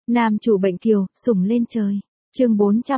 Nam chủ bệnh kiều, sủng lên trời. Chương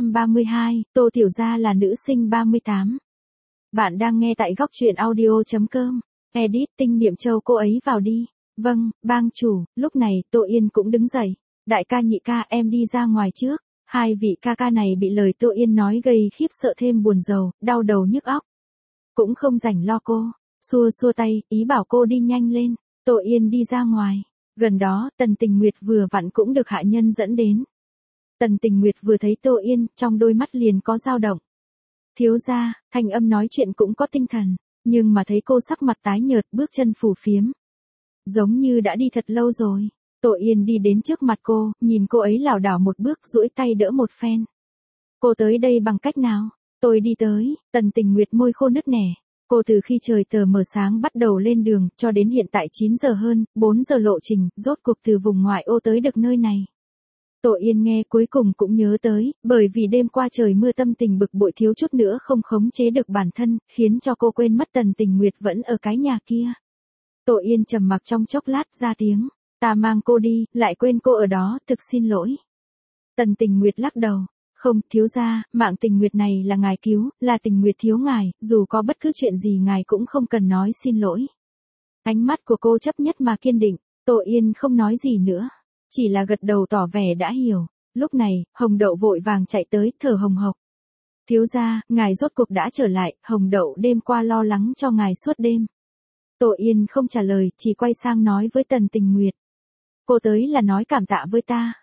432, Tô Tiểu Gia là nữ sinh 38. Bạn đang nghe tại góc truyện audio.com. Edit Tinh Niệm Châu, cô ấy vào đi. Vâng, bang chủ. Lúc này Tô Yên cũng đứng dậy. Đại ca nhị ca, em đi ra ngoài trước. Hai vị ca ca này bị lời Tô Yên nói gây khiếp sợ thêm buồn rầu, đau đầu nhức óc. Cũng không rảnh lo cô. Xua xua tay, ý bảo cô đi nhanh lên. Tô Yên đi ra ngoài. Gần đó, Tần Tình Nguyệt vừa vặn cũng được hạ nhân dẫn đến. Tần Tình Nguyệt vừa thấy Tô Yên, trong đôi mắt liền có dao động. Thiếu gia, thanh âm nói chuyện cũng có tinh thần, nhưng mà thấy cô sắc mặt tái nhợt, bước chân phù phiếm. Giống như đã đi thật lâu rồi. Tô Yên đi đến trước mặt cô, nhìn cô ấy lảo đảo một bước, duỗi tay đỡ một phen. Cô tới đây bằng cách nào? Tôi đi tới. Tần Tình Nguyệt môi khô nứt nẻ. Cô từ khi trời tờ mờ sáng bắt đầu lên đường, cho đến hiện tại 9 giờ hơn, 4 giờ lộ trình, rốt cuộc từ vùng ngoại ô tới được nơi này. Tô Yên nghe cuối cùng cũng nhớ tới, bởi vì đêm qua trời mưa tâm tình bực bội thiếu chút nữa không khống chế được bản thân, khiến cho cô quên mất Tần Tình Nguyệt vẫn ở cái nhà kia. Tô Yên trầm mặc trong chốc lát ra tiếng, ta mang cô đi, lại quên cô ở đó, thực xin lỗi. Tần Tình Nguyệt lắc đầu. Không, thiếu gia, mạng Tình Nguyệt này là ngài cứu, là Tình Nguyệt thiếu ngài, dù có bất cứ chuyện gì ngài cũng không cần nói xin lỗi. Ánh mắt của cô chấp nhất mà kiên định, Tô Yên không nói gì nữa, chỉ là gật đầu tỏ vẻ đã hiểu. Lúc này, Hồng Đậu vội vàng chạy tới, thở hồng hộc. Thiếu gia, ngài rốt cuộc đã trở lại, Hồng Đậu đêm qua lo lắng cho ngài suốt đêm. Tô Yên không trả lời, chỉ quay sang nói với Tần Tình Nguyệt. Cô tới là nói cảm tạ với ta.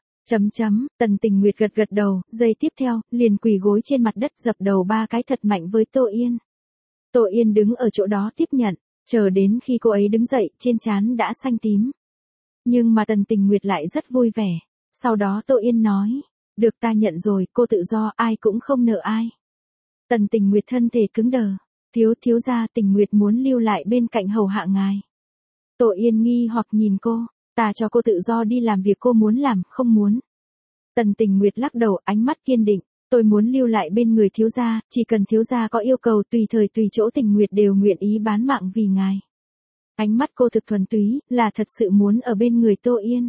Tần Tình Nguyệt gật gật đầu, giây tiếp theo, liền quỳ gối trên mặt đất dập đầu 3 cái thật mạnh với Tô Yên. Tô Yên đứng ở chỗ đó tiếp nhận, chờ đến khi cô ấy đứng dậy, trên trán đã xanh tím. Nhưng mà Tần Tình Nguyệt lại rất vui vẻ. Sau đó Tô Yên nói, được ta nhận rồi, cô tự do, ai cũng không nợ ai. Tần Tình Nguyệt thân thể cứng đờ, thiếu gia, Tình Nguyệt muốn lưu lại bên cạnh hầu hạ ngài. Tô Yên nghi hoặc nhìn cô. Ta cho cô tự do đi làm việc cô muốn làm, không muốn. Tần Tình Nguyệt lắc đầu, ánh mắt kiên định. Tôi muốn lưu lại bên người thiếu gia, chỉ cần thiếu gia có yêu cầu tùy thời tùy chỗ Tình Nguyệt đều nguyện ý bán mạng vì ngài. Ánh mắt cô thực thuần túy, là thật sự muốn ở bên người Tô Yên.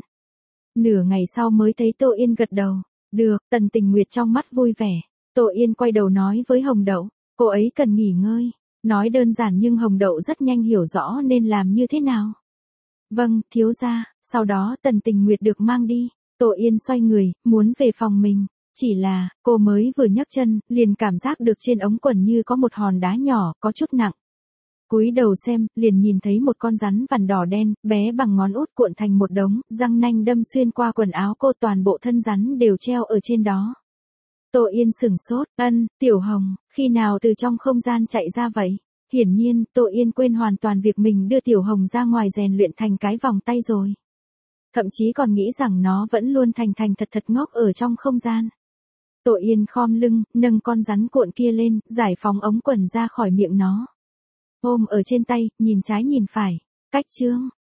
Nửa ngày sau mới thấy Tô Yên gật đầu. Được, Tần Tình Nguyệt trong mắt vui vẻ. Tô Yên quay đầu nói với Hồng Đậu, cô ấy cần nghỉ ngơi. Nói đơn giản nhưng Hồng Đậu rất nhanh hiểu rõ nên làm như thế nào. Vâng, thiếu gia. Sau đó Tần Tình Nguyệt được mang đi. Tô Yên xoay người, muốn về phòng mình. Chỉ là, cô mới vừa nhấc chân, liền cảm giác được trên ống quần như có một hòn đá nhỏ, có chút nặng. Cúi đầu xem, liền nhìn thấy một con rắn vằn đỏ đen, bé bằng ngón út cuộn thành một đống, răng nanh đâm xuyên qua quần áo cô, toàn bộ thân rắn đều treo ở trên đó. Tô Yên sửng sốt, Tiểu Hồng, khi nào từ trong không gian chạy ra vậy? Hiển nhiên, Tô Yên quên hoàn toàn việc mình đưa Tiểu Hồng ra ngoài rèn luyện thành cái vòng tay rồi. Thậm chí còn nghĩ rằng nó vẫn luôn thành thật ngốc ở trong không gian. Tô Yên khom lưng, nâng con rắn cuộn kia lên, giải phóng ống quần ra khỏi miệng nó. Ôm ở trên tay, nhìn trái nhìn phải. Cách chương.